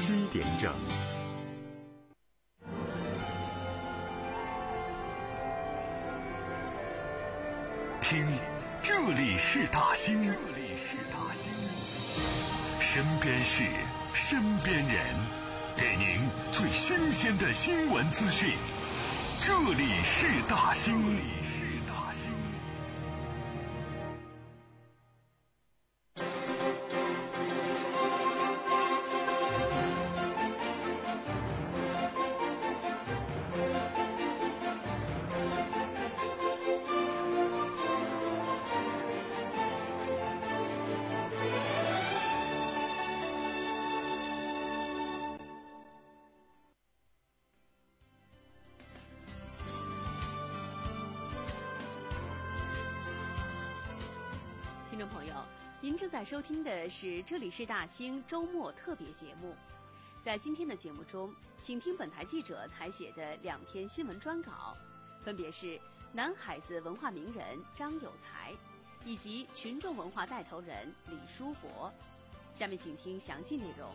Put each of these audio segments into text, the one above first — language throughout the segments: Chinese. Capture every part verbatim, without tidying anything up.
七点整。听，这里是大兴，这里是大兴，身边事，身边人，给您最新鲜的新闻资讯。这里是大兴，这里是大兴。 听众朋友，您正在收听的是这里是大兴周末特别节目。在今天的节目中，请听本台记者采写的两篇新闻专稿，分别是南海子文化名人张有才以及群众文化带头人李书博。下面请听详细内容。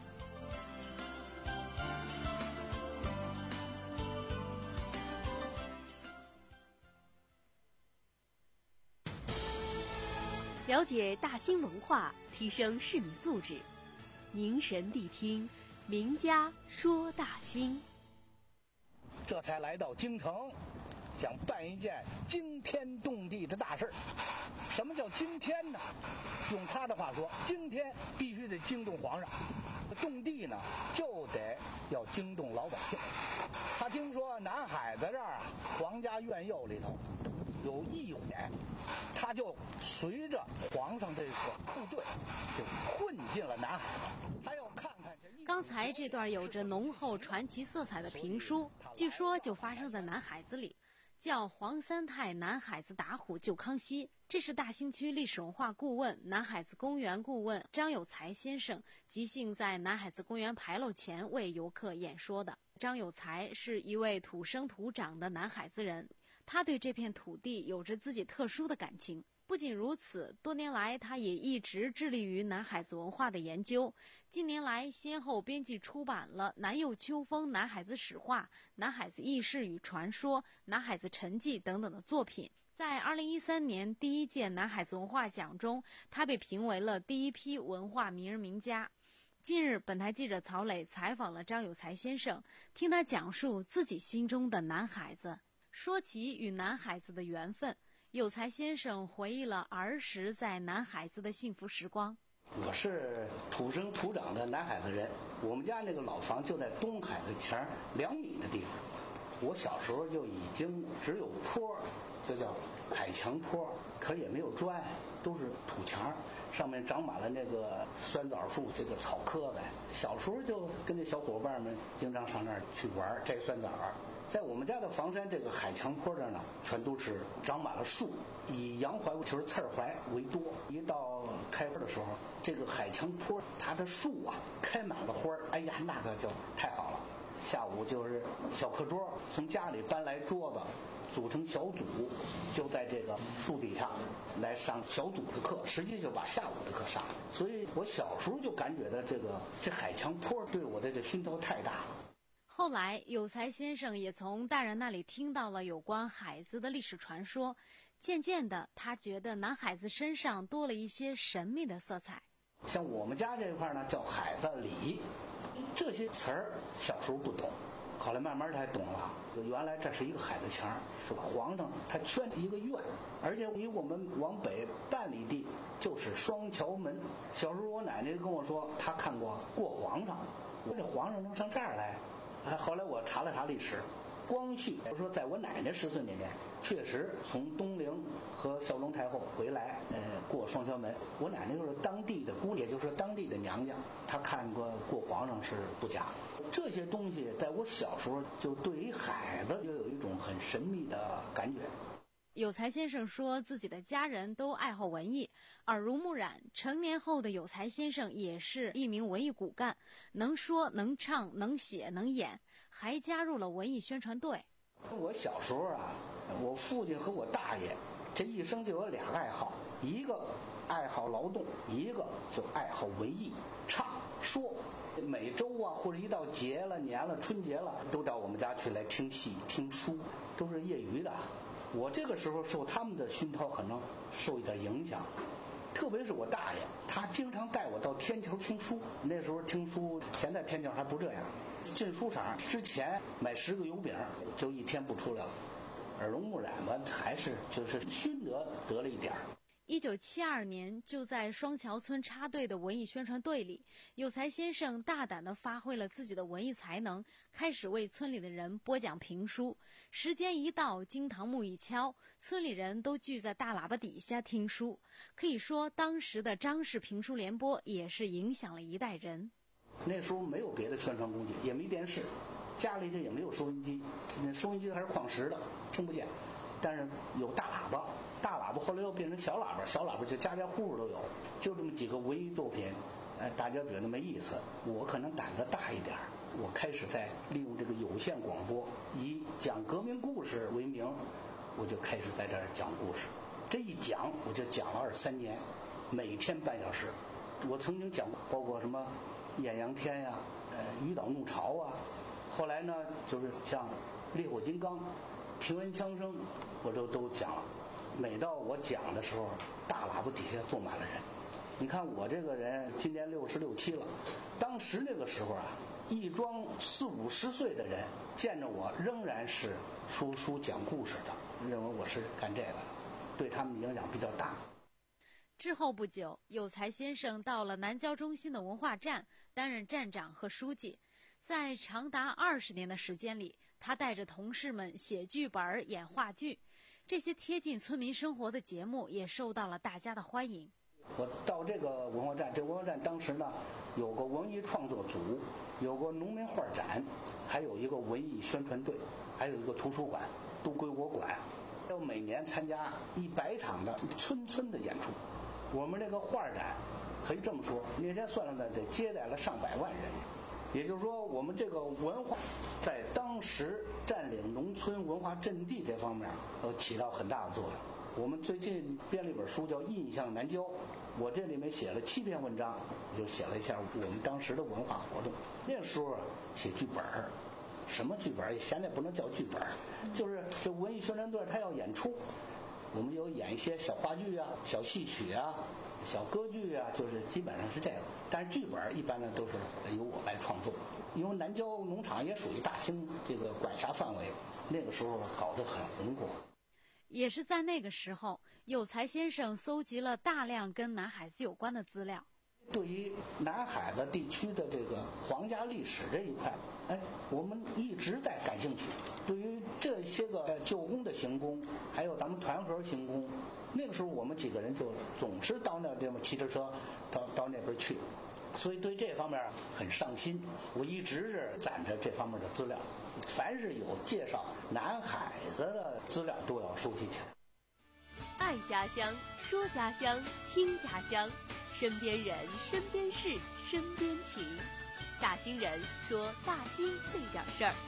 了解大兴文化，提升市民素质。凝神谛听，名家说大兴。 这才来到京城，想办一件惊天动地的大事。什么叫惊天呢？用他的话说，惊天必须得惊动皇上，动地呢就得要惊动老百姓。他听说南海子这儿啊，皇家院囿里头有异火，他就随着皇上这个部队就混进了南海。他要看看这。 刚才这段有着浓厚传奇色彩的评书，据说就发生在南海子里，叫黄三太南海子打虎救康熙。这是大兴区历史文化顾问、南海子公园顾问张有才先生即兴在南海子公园牌楼前为游客演说的。张有才是一位土生土长的南海子人，他对这片土地有着自己特殊的感情。不仅如此，多年来他也一直致力于南海子文化的研究。近年来先后编辑出版了《南釉秋风南海子史话》《南海子轶事与传说》《南海子陈记》等等的作品。在二零一三年第一届南海子文化奖中，他被评为了第一批文化名人名家。近日，本台记者曹磊采访了张有才先生，听他讲述自己心中的南海子。说起与南海子的缘分，有才先生回忆了儿时在南海子的幸福时光。 我是土生土长的南海子人，我们家那个老房就在东海的前两米的地方。我小时候就已经只有坡，就叫海墙坡，可是也没有砖，都是土墙，上面长满了那个酸枣树，这个草棵子。小时候就跟那小伙伴们经常上那儿去玩，摘酸枣。在我们家的房山这个海墙坡这儿呢，全都是长满了树，以洋槐就是刺儿槐为多。一到开花的时候，这个海墙坡它的树啊开满了花儿，哎呀，那个就太好了。下午就是小课桌，从家里搬来桌子，组成小组，就在这个树底下来上小组的课，实际就把下午的课上。所以我小时候就感觉到这个这海墙坡对我的这熏陶太大了。 后来有才先生也从大人那里听到了有关海子的历史传说，渐渐的他觉得南海子身上多了一些神秘的色彩。 像我们家这块呢叫海子里，这些词儿小时候不懂，后来慢慢才懂了。原来这是一个海子墙，是吧？皇上他圈一个院，而且离我们往北半里地就是双桥门。小时候我奶奶跟我说，她看过过皇上，我这皇上能上这儿来？啊，后来我查了查历史，光绪我说在我奶奶十岁那年，确实从东陵和孝宗太后回来，呃，过双桥门。我奶奶就是当地的姑，也就是当地的娘家，她看过过皇上是不假。这些东西在我小时候就对于海子就有一种很神秘的感觉。 有才先生说自己的家人都爱好文艺，耳濡目染，成年后的有才先生也是一名文艺骨干，能说能唱能写能演，还加入了文艺宣传队。 我小时候啊，我父亲和我大爷这一生就有俩爱好，一个爱好劳动，一个就爱好文艺唱。 说，每周啊或者一到节了、年了、春节了，都到我们家去来听戏、听书，都是业余的。我这个时候受他们的熏陶，可能受一点影响。特别是我大爷，他经常带我到天桥听书。那时候听书，现在天桥还不这样。进书场之前买十个油饼，就一天不出来了。耳濡目染吧，还是就是熏得得了一点儿。 一九七二年，就在双桥村插队的文艺宣传队里，有才先生大胆地发挥了自己的文艺才能，开始为村里的人播讲评书。时间一到，惊堂木一敲，村里人都聚在大喇叭底下听书。可以说，当时的张氏评书联播也是影响了一代人。 那时候没有别的宣传工具，也没电视，家里这也没有收音机，那收音机还是矿石的，听不见。但是有大喇叭，大喇叭后来又变成小喇叭，小喇叭就家家户户都有，就这么几个文艺作品，哎，大家觉得没意思。我可能胆子大一点，我开始在利用这个有线广播，以讲革命故事为名，我就开始在这儿讲故事。这一讲我就讲了二三年，每天半小时。我曾经讲过，包括什么艳阳天呀、呃渔岛怒潮啊，后来呢就是像烈火金刚、平原枪声，我都都讲了。每到我讲的时候，大喇叭底下坐满了人。你看我这个人今年六十六七了，当时那个时候啊，一庄四五十岁的人见着我仍然是说书讲故事的，认为我是干这个的，对他们影响比较大。 之后不久，有才先生到了南郊中心的文化站担任站长和书记。在长达二十年的时间里，他带着同事们写剧本、演话剧，这些贴近村民生活的节目也受到了大家的欢迎。 我到这个文化站，这文化站当时呢有个文艺创作组，有个农民画展，还有一个文艺宣传队，还有一个图书馆，都归我管。要每年参加一百场的村村的演出。我们这个画展可以这么说，那天算了呢，得接待了上百万人。也就是说，我们这个文化在当时占领农村文化阵地这方面，呃，起到很大的作用。我们最近编了一本书叫《印象南郊》，我这里面写了七篇文章，就写了一下我们当时的文化活动。那个时候写剧本儿，什么剧本儿？现在不能叫剧本儿，就是这文艺宣传队他要演出，我们有演一些小话剧啊、小戏曲啊、小歌剧啊，就是基本上是这个。但是剧本一般呢都是由我来创作，因为南郊农场也属于大兴这个管辖范围，那个时候搞得很红火。 也是在那个时候，有才先生搜集了大量跟南海子有关的资料。 对于南海子地区的这个皇家历史这一块，哎，我们一直在感兴趣。对于这些个旧宫的行宫，还有咱们团河行宫，那个时候我们几个人就总是到那地方骑着车到到那边去，所以对这方面很上心。我一直是攒着这方面的资料，凡是有介绍南海子的资料都要收集起来。 爱家乡，说家乡，听家乡，身边人，身边事，身边情。大兴人说大兴那点事儿。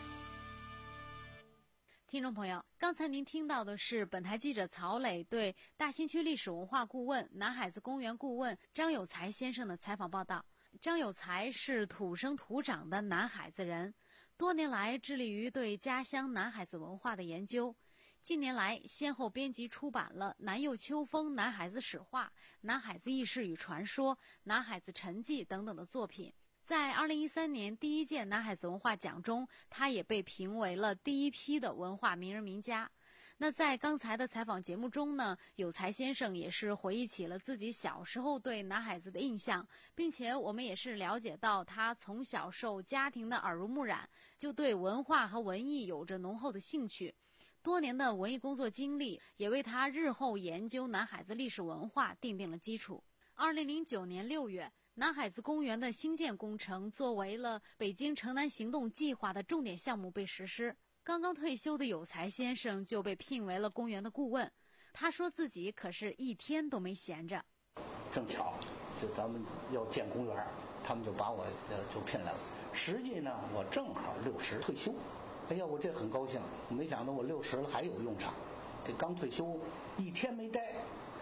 听众朋友，刚才您听到的是本台记者曹磊对大兴区历史文化顾问、南海子公园顾问张有才先生的采访报道。张有才是土生土长的南海子人，多年来致力于对家乡南海子文化的研究。近年来，先后编辑出版了《南佑秋风南海子史话》《南海子轶事与传说》《南海子陈记》等等的作品。在二零一三年第一届南海子文化奖中，他也被评为了第一批的文化名人名家。那在刚才的采访节目中呢，有才先生也是回忆起了自己小时候对南海子的印象，并且我们也是了解到他从小受家庭的耳濡目染，就对文化和文艺有着浓厚的兴趣。多年的文艺工作经历也为他日后研究南海子历史文化奠定了基础。二零零九年六月，南海子公园的兴建工程作为了北京城南行动计划的重点项目被实施。刚刚退休的有才先生就被聘为了公园的顾问。他说自己可是一天都没闲着。 正巧，就咱们要建公园，他们就把我呃就聘来了。实际呢，我正好六十退休。哎呀，我这很高兴，没想到我六十了还有用场。这刚退休，一天没待，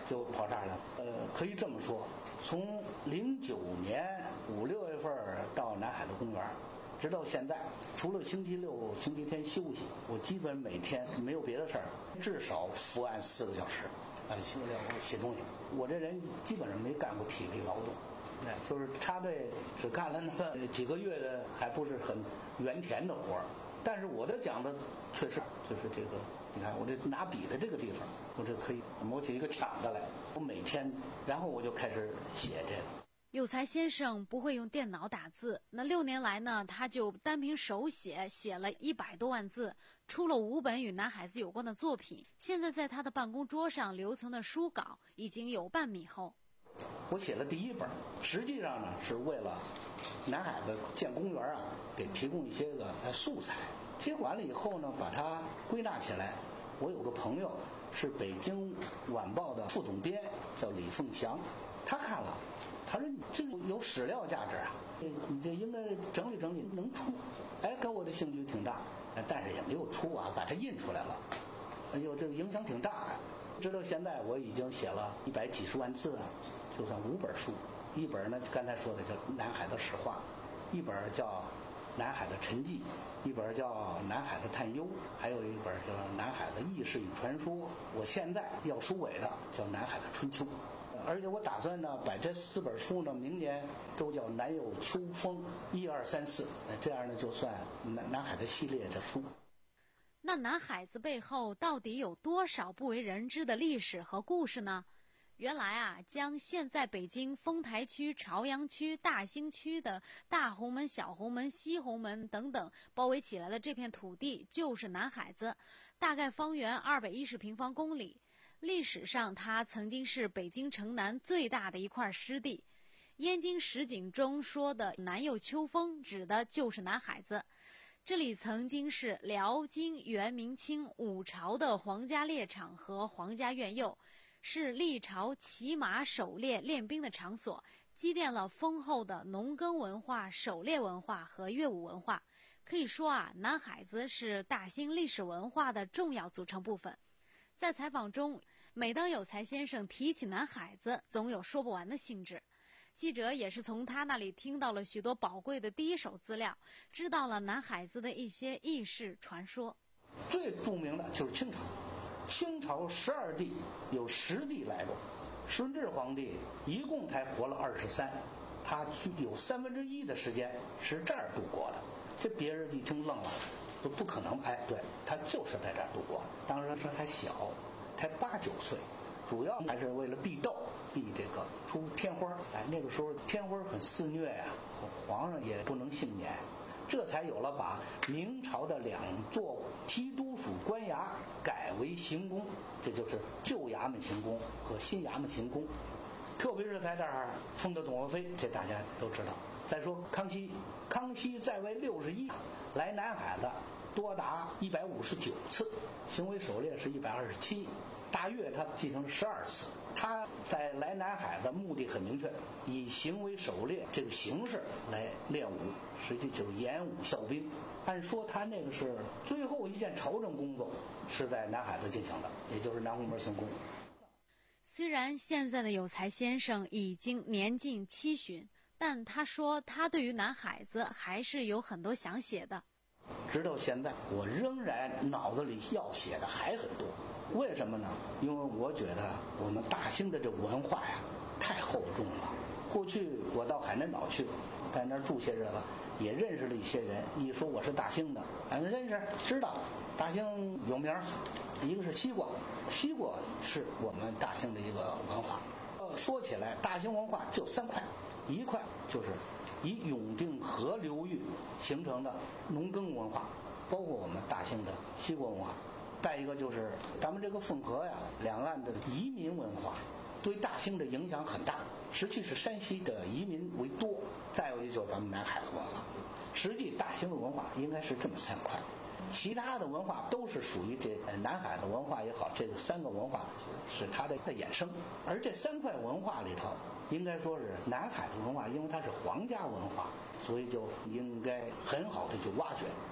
就跑这儿来了。呃，可以这么说，从零九年五六月份到南海的公园，直到现在，除了星期六、星期天休息，我基本每天没有别的事儿，至少伏案四个小时，哎，写写东西。我这人基本上没干过体力劳动，哎，就是插队只干了那个几个月的，还不是很原田的活儿。但是我这讲的确实就是这个，你看我这拿笔的这个地方，我这可以磨起一个抢子来。我每天，然后我就开始写这个。 有才先生不会用电脑打字，那六年来呢，他就单凭手写写了一百多万字，出了五本与男孩子有关的作品。现在在他的办公桌上留存的书稿已经有半米厚。 我写了第一本，实际上呢是为了南海子建公园啊，给提供一些个素材。接管了以后呢，把它归纳起来。我有个朋友是北京晚报的副总编，叫李凤祥，他看了。他说：“这个有史料价值啊，你这应该整理整理，能出。”哎，给我的兴趣挺大，但是也没有出啊，把它印出来了。哎呦，这个影响挺大。直到现在，我已经写了一百几十万字啊，就算五本书。一本呢，刚才说的叫《南海的史话》，一本叫《南海的沉寂》，一本叫《南海的探幽》，还有一本叫《南海的轶事与传说》。我现在要收尾的叫《南海的春秋》。而且我打算呢，把这四本书呢，明年都叫南有秋风一二三四，这样呢就算南南海的系列的书。 那南海子背后到底有多少不为人知的历史和故事呢？原来啊，将现在北京丰台区、朝阳区、大兴区的大红门、小红门、西红门等等包围起来的这片土地，就是南海子，大概方圆二百一十平方公里。历史上，它曾经是北京城南最大的一块湿地。燕京实景中说的南有秋风，指的就是南海子。这里曾经是辽、金、元、明清五朝的皇家猎场和皇家苑囿，是历朝骑马狩猎练兵的场所，积淀了丰厚的农耕文化、狩猎文化和乐舞文化。可以说啊，南海子是大兴历史文化的重要组成部分。在采访中，每当有才先生提起南海子，总有说不完的兴致。记者也是从他那里听到了许多宝贵的第一手资料，知道了南海子的一些轶事传说。 最著名的就是清朝，清朝十二帝有十帝来过，顺治皇帝一共才活了二十三，他有三分之一的时间是这儿度过的。这别人一听愣了，说不可能。哎，对，他就是在这儿度过。当时他还小，才八九岁，主要还是为了避斗，避这个出天花。哎，那个时候天花很肆虐呀、啊，皇上也不能幸免，这才有了把明朝的两座提督署官衙改为行宫，这就是旧衙门行宫和新衙门行宫。特别是在这儿封的董鄂妃，这大家都知道。再说康熙，康熙在位六十一，来南海子多达一百五十九次，行为狩猎是一百二十七，大阅他进行了十二次。他在来南海的目的很明确，以行为狩猎这个形式来练武，实际就是演武效兵。按说他那个是最后一件朝政工作是在南海子进行的，也就是南红门行宫。 虽然现在的有才先生已经年近七旬，但他说他对于南海子还是有很多想写的。 直到现在，我仍然脑子里要写的还很多。为什么呢？因为我觉得我们大兴的这文化呀太厚重了。过去我到海南岛去，在那儿住些日子，也认识了一些人。一说我是大兴的，俺认识知道大兴有名，一个是西瓜，西瓜是我们大兴的一个文化。呃，说起来，大兴文化就三块，一块就是以永定河流域形成的农耕文化，包括我们大兴的西瓜文化。再一个就是咱们这个汾河呀，两岸的移民文化对大兴的影响很大，实际是山西的移民为多。再有一个就是咱们南海的文化，实际大兴的文化应该是这么三块，其他的文化都是属于这南海的文化也好，这三个文化是它的衍生。而这三块文化里头，应该说是南海的文化，因为它是皇家文化，所以就应该很好的去挖掘。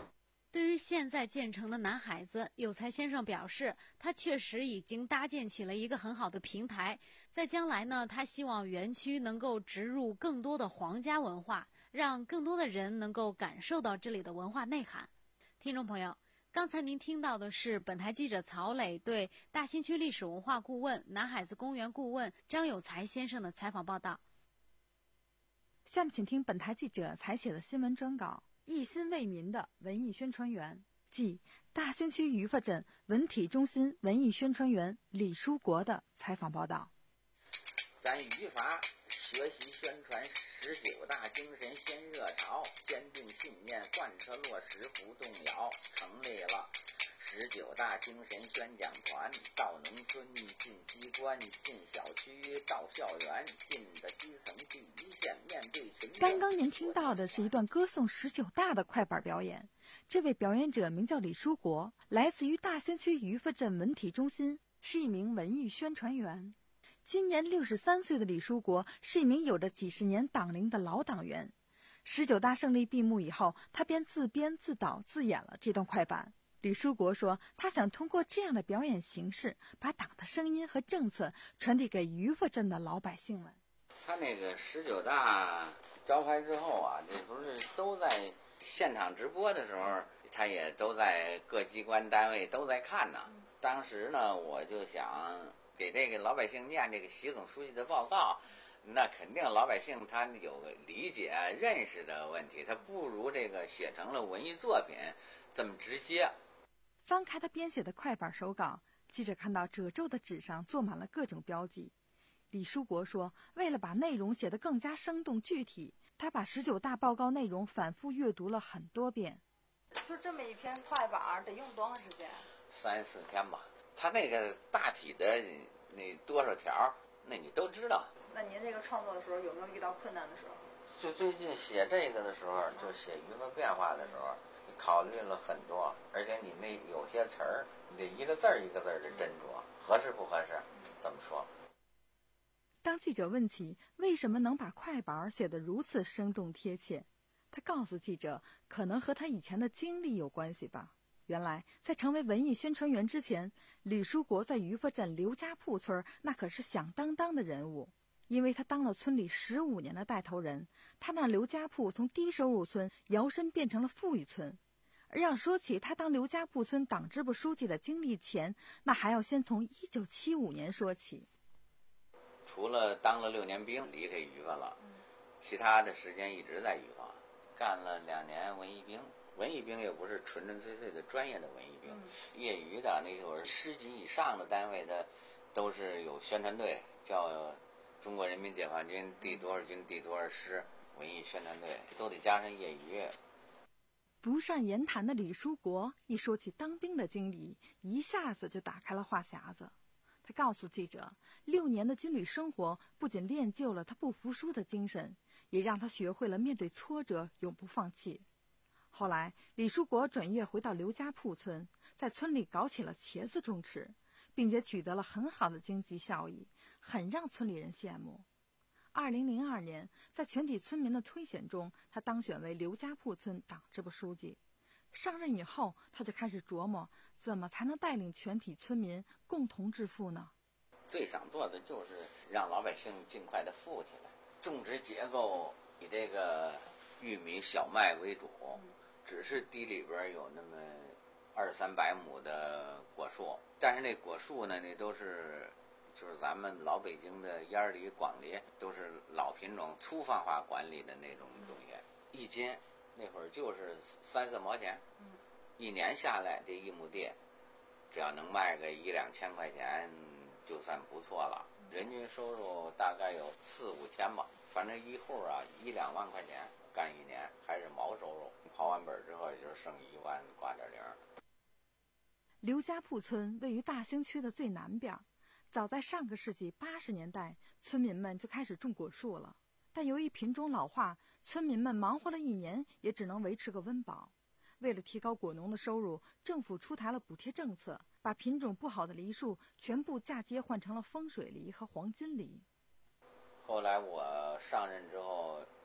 对于现在建成的南海子，有才先生表示，他确实已经搭建起了一个很好的平台。在将来呢，他希望园区能够植入更多的皇家文化，让更多的人能够感受到这里的文化内涵。听众朋友，刚才您听到的是本台记者曹磊对大兴区历史文化顾问、南海子公园顾问张有才先生的采访报道。 下面请听本台记者采写的新闻专稿，一心为民的文艺宣传员，即大兴区鱼发镇文体中心文艺宣传员李书国的采访报道。 咱语法学习宣传十九大精神先热潮，坚定信念贯彻落实不动摇，成立了十九大精神宣讲团，到农村进机关进小区到校园，进的基层第一线，面对群众。 刚刚您听到的是一段歌颂十九大的快板表演，这位表演者名叫李书国，来自于大兴区鱼发镇文体中心，是一名文艺宣传员。今年六十三岁的李书国是一名有着几十年党龄的老党员。十九大胜利闭幕以后，他便自编自导自演了这段快板。李书国说，他想通过这样的表演形式，把党的声音和政策传递给鱼发镇的老百姓们。 他那个十九大召开之后啊，这不是都在现场直播的时候，他也都在各机关单位都在看呢。当时呢，我就想给这个老百姓念这个习总书记的报告，那肯定老百姓他有个理解认识的问题，他不如这个写成了文艺作品这么直接。 翻开他编写的快板手稿，记者看到褶皱的纸上做满了各种标记。李书国说，为了把内容写得更加生动具体，他把十九大报告内容反复阅读了很多遍。 就这么一篇快板得用多长时间？ 三四天吧。他那个大体的那多少条，那你都知道。 那您这个创作的时候有没有遇到困难的时候？ 就最近写这个的时候，就写鱼发变化的时候，你考虑了很多，而且你那有些词儿，你得一个字儿一个字儿的斟酌，合适不合适，怎么说？ 当记者问起为什么能把快板写得如此生动贴切，他告诉记者，可能和他以前的经历有关系吧。原来在成为文艺宣传员之前，李书国在鱼发镇刘家铺村那可是响当当的人物，因为他当了村里十五年的带头人，他让刘家铺从低收入村摇身变成了富裕村。而要说起他当刘家铺村党支部书记的经历前，那还要先从一九七五年说起。 除了当了六年兵离开鱼发了，其他的时间一直在鱼发，干了两年文艺兵。文艺兵也不是纯纯粹粹的专业的文艺兵，嗯、业余的那会儿师级以上的单位的都是有宣传队，叫中国人民解放军第多少军第多少师文艺宣传队，都得加上业余。 不善言谈的李书国一说起当兵的经历，一下子就打开了话匣子。他告诉记者，六年的军旅生活不仅练就了他不服输的精神，也让他学会了面对挫折永不放弃。后来李书国转业回到刘家铺村，在村里搞起了茄子种植，并且取得了很好的经济效益，很让村里人羡慕。二零零二年，在全体村民的推选中，他当选为刘家铺村党支部书记。上任以后，他就开始琢磨怎么才能带领全体村民共同致富呢？ 最想做的就是让老百姓尽快的富起来。种植结构以这个玉米、小麦为主，只是地里边有那么二三百亩的果树，但是那果树呢，那都是就是咱们老北京的烟梨、广梨，都是老品种、粗放化管理的那种东西，一斤那会儿就是三四毛钱，一年下来这一亩地，只要能卖个一两千块钱，就算不错了。人均收入大概有四五千吧，反正一户啊一两万块钱干一年，还是毛收入。刨完本之后也就剩一万挂点零。 刘家铺村位于大兴区的最南边，早在上个世纪八十年代，村民们就开始种果树了。但由于品种老化，村民们忙活了一年，也只能维持个温饱。为了提高果农的收入，政府出台了补贴政策，把品种不好的梨树全部嫁接换成了风水梨和黄金梨。 后来我上任之后，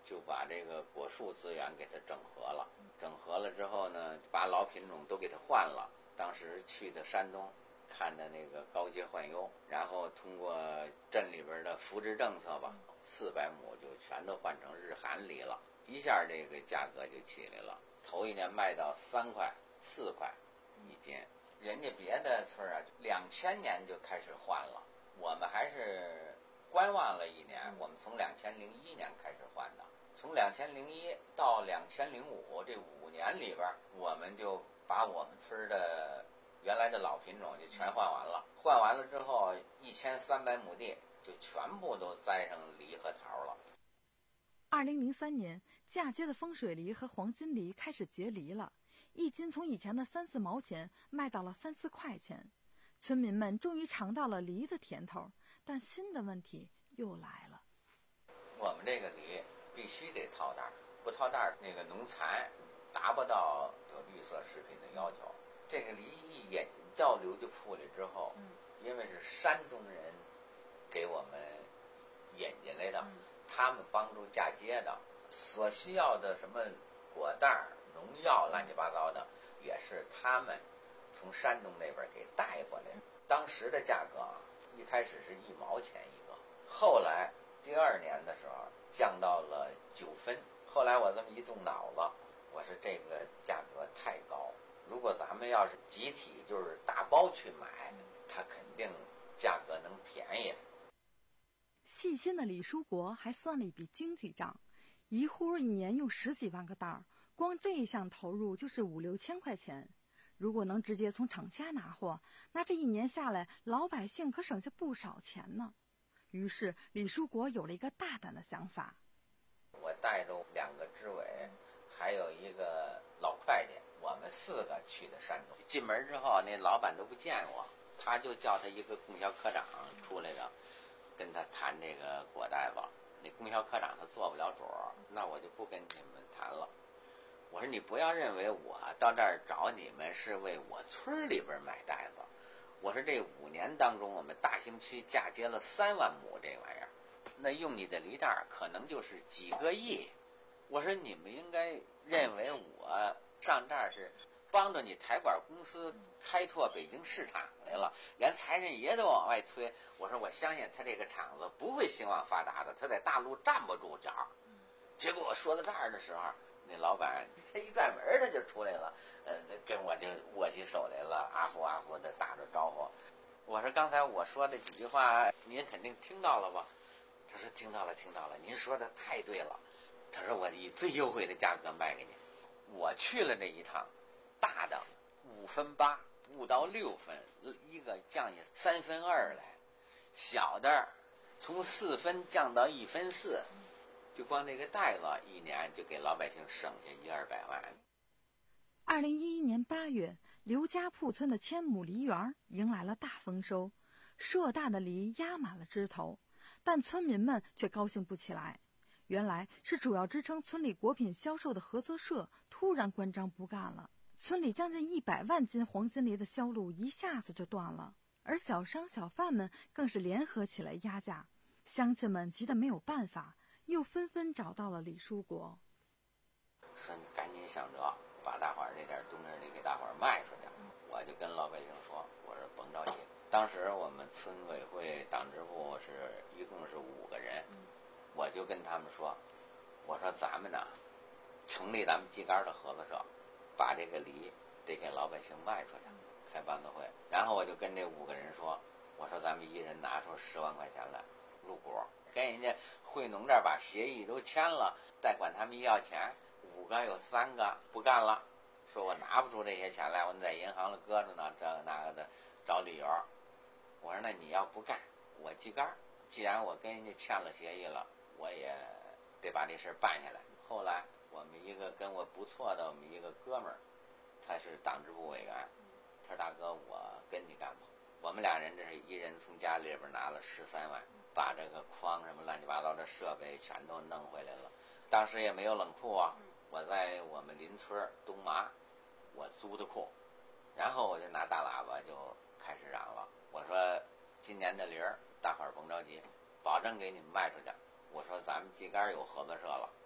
就把这个果树资源给它整合了。整合了之后呢，把老品种都给它换了。当时去的山东，看的那个高阶换优，然后通过镇里边的扶植政策吧，四百亩就全都换成日韩梨了，一下这个价格就起来了。头一年卖到三块、四块一斤，人家别的村啊，两千年就开始换了，我们还是观望了一年。我们从两千零一年开始换的，从两千零一到两千零五这五年里边，我们就把我们村的原来的老品种就全换完了。换完了之后，一千三百亩地就全部都栽上梨和桃了。 二零零三年，嫁接的风水梨和黄金梨开始结梨了，一斤从以前的三四毛钱卖到了三四块钱。村民们终于尝到了梨的甜头，但新的问题又来了。 我们这个梨必须得套袋，不套袋那个农残达不到有绿色食品的要求。这个梨一引到刘家铺里之后，因为是山东人给我们引进来的，他们帮助嫁接的，所需要的什么果袋、农药乱七八糟的，也是他们从山东那边给带过来。当时的价格啊，一开始是一毛钱一个，后来第二年的时候降到了九分。后来我这么一动脑子，我说这个价格太高，如果咱们要是集体就是大包去买，它肯定价格能便宜。 细心的李书国还算了一笔经济账，一户一年用十几万个袋儿，光这一项投入就是五六千块钱。如果能直接从厂家拿货，那这一年下来，老百姓可省下不少钱呢。于是李书国有了一个大胆的想法， 我带着两个支委，还有一个老会计，我们四个去的山东。进门之后，那老板都不见我，他就叫他一个供销科长出来的，跟他谈这个果袋子。那供销科长他做不了主，那我就不跟你们谈了。我说你不要认为我到这儿找你们是为我村里边买袋子。我说这五年当中，我们大兴区嫁接了三万亩这玩意儿，那用你的梨袋可能就是几个亿。我说你们应该认为我上这儿是帮着你台管公司开拓北京市场来了，连财神爷都往外推。我说我相信他这个厂子不会兴旺发达的，他在大陆站不住脚。结果我说到这儿的时候，那老板他一转门他就出来了，呃，跟我就握起手来了，啊呼啊呼的打着招呼。我说刚才我说的几句话您肯定听到了吧？他说听到了听到了，您说的太对了。他说我以最优惠的价格卖给你。我去了这一趟，大的五分八不到六分，一个降下三分二来，小的从四分降到一分四，就光这个袋子一年就给老百姓省下一二百万。 二零一一年八月，刘家铺村的千亩梨园迎来了大丰收，硕大的梨压满了枝头，但村民们却高兴不起来。原来是主要支撑村里果品销售的合作社突然关张不干了，村里将近一百万斤黄金梨的销路一下子就断了，而小商小贩们更是联合起来压价。乡亲们急得没有办法，又纷纷找到了李书国， 说你赶紧想辙，把大伙儿这点冬日梨给大伙儿卖出去。我就跟老百姓说，我说甭着急。当时我们村委会党支部是一共是五个人，我就跟他们说，我说咱们呢成立咱们秸秆的合作社，把这个梨得给老百姓卖出去，开班子会。然后我就跟这五个人说，我说咱们一人拿出十万块钱来入股，跟人家惠农这儿把协议都签了，再管他们要钱。五个有三个不干了，说我拿不出这些钱来，我在银行里搁着呢，这个那个的找理由。我说那你要不干，我秸秆，既然我跟人家签了协议了，我也得把这事办下来。后来我们一个跟我不错的我们一个哥们儿，他是党支部委员，他说大哥我跟你干吧。我们俩人这是一人从家里边拿了十三万，把这个筐什么乱七八糟的设备全都弄回来了。当时也没有冷库啊，我在我们邻村东麻我租的库，然后我就拿大喇叭就开始嚷了，我说今年的梨儿大伙儿甭着急，保证给你们卖出去。我说咱们秸秆有合作社了，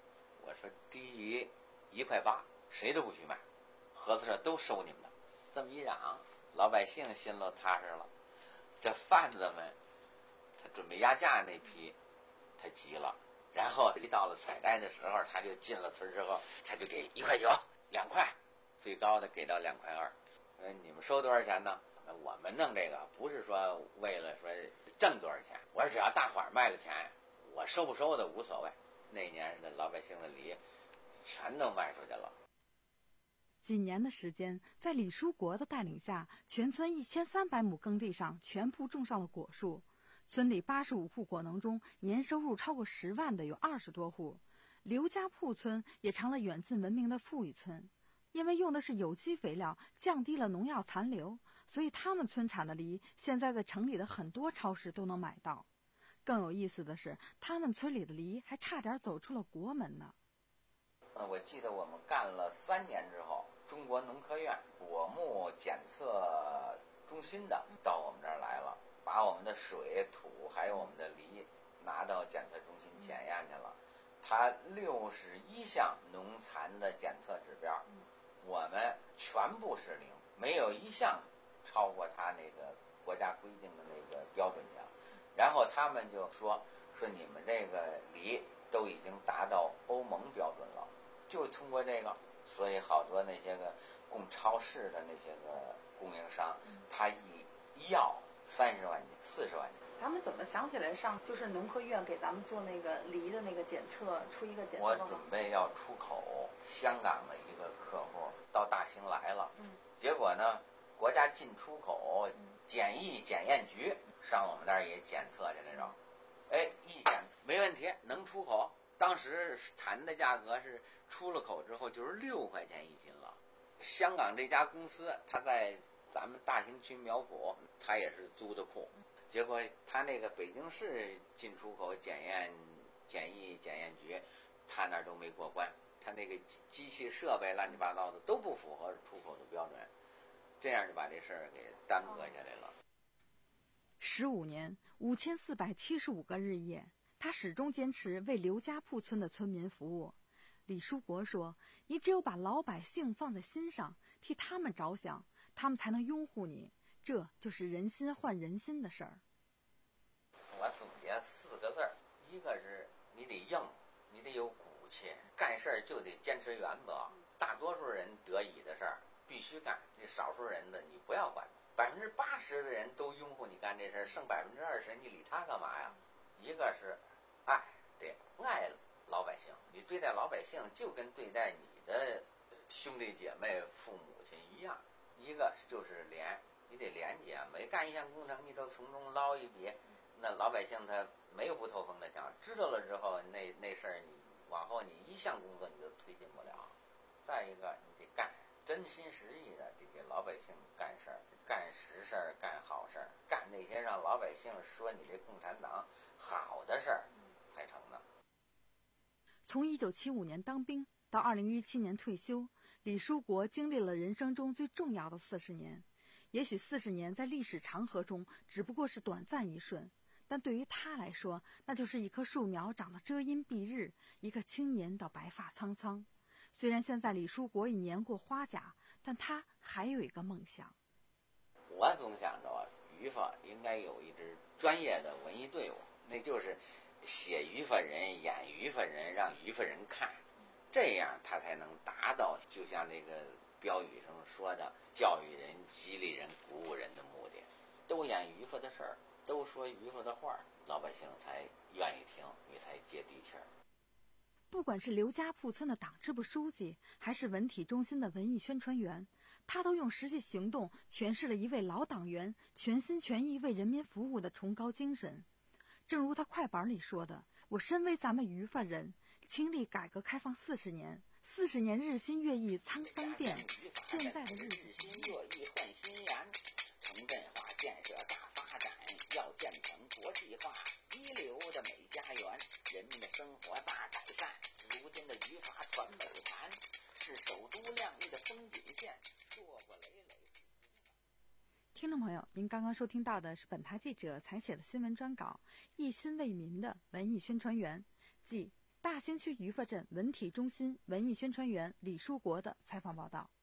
我说低于一块八，谁都不许买，合资社都收你们的。这么一嚷，老百姓心里踏实了。这贩子们，他准备压价那批，他急了。然后一到了采摘的时候，他就进了村之后，他就给一块九、两块，最高的给到两块二。呃，你们收多少钱呢？我们弄这个不是说为了说挣多少钱，我说只要大伙儿卖了钱，我收不收的无所谓。那年的老百姓的梨全都卖出去了。 几年的时间，在李书国的带领下，全村一千三百亩耕地上全部种上了果树。村里八十五户果农中，年收入超过十万的有二十多户。刘家铺村也成了远近闻名的富裕村，因为用的是有机肥料，降低了农药残留，所以他们村产的梨现在在城里的很多超市都能买到。更有意思的是，他们村里的梨还差点走出了国门呢。 我记得我们干了三年之后，中国农科院果木检测中心的到我们这儿来了，把我们的水、土还有我们的梨拿到检测中心检验去了。它六十一项农残的检测指标，我们全部是零，没有一项超过它那个国家规定的那个标准去了。然后他们就说说你们这个梨都已经达到欧盟标准了，就通过这个，所以好多那些个供超市的那些个供应商，他一一要三十万斤、四十万斤。 咱们怎么想起来上就是农科院给咱们做那个梨的那个检测，出一个检测我报告？ 准备要出口，香港的一个客户到大兴来了， 嗯， 结果呢，国家进出口检疫检验局上我们那儿也检测去来着，哎，一检没问题，能出口。当时谈的价格是出了口之后就是六块钱一斤了。香港这家公司，他在咱们大兴区苗圃，他也是租的库。结果他那个北京市进出口检验检疫检验局，他那儿都没过关，他那个机器设备乱七八糟的都不符合出口的标准，这样就把这事儿给耽搁下来了。 十五年，五千四百七十五个日夜，他始终坚持为刘家铺村的村民服务。李书国说：“你只有把老百姓放在心上，替他们着想，他们才能拥护你。这就是人心换人心的事儿。” 我总结四个字儿，一个是你得硬，你得有骨气，干事儿就得坚持原则。大多数人得以的事儿必须干，那少数人的你不要管。百分之八十的人都拥护你干这事儿，剩百分之二十你理他干嘛呀？一个是爱，得爱老百姓，你对待老百姓就跟对待你的兄弟姐妹、父母亲一样。一个就是廉，你得廉洁，每干一项工程你都从中捞一笔，那老百姓他没有不透风的墙，知道了之后，那那事儿你往后你一项工作你都推进不了。再一个，你得干，真心实意的得给老百姓干事儿，干实事儿，干好事儿，干那些让老百姓说你这共产党好的事儿才成的。 从一九七五年当兵到二零一七年退休，李书国经历了人生中最重要的四十年。也许四十年在历史长河中只不过是短暂一瞬，但对于他来说，那就是一棵树苗长得遮阴蔽日，一个青年到白发苍苍。虽然现在李书国已年过花甲，但他还有一个梦想。 我总想着啊，于法应该有一支专业的文艺队伍，那就是写于法人、演于法人，让于法人看，这样他才能达到就像那个标语上说的，教育人、激励人、鼓舞人的目的。都演于法的事儿，都说于法的话，老百姓才愿意听，你才接地气儿。 不管是刘家铺村的党支部书记，还是文体中心的文艺宣传员，他都用实际行动诠释了一位老党员全心全意为人民服务的崇高精神。正如他快板里说的：“我身为咱们于法人，经历改革开放四十年，四十年日新月异沧桑变，现在的日子日新月异换新颜，城镇化建设大发展，要建成国际化一流的美家园，人民的生活大改善。如今的于法传美谈，是首都亮丽的风景线，硕果累累。” 听众朋友，您刚刚收听到的是本台记者采写的新闻专稿《一心为民的文艺宣传员》，即大兴区渔发镇文体中心文艺宣传员李书国的采访报道。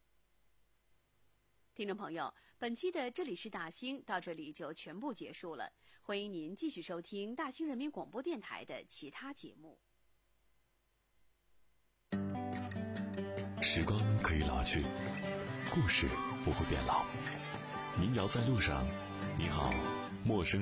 听众朋友，本期的这里是大兴到这里就全部结束了，欢迎您继续收听大兴人民广播电台的其他节目。 时光可以老去，故事不会变老。民谣在路上，你好，陌生人。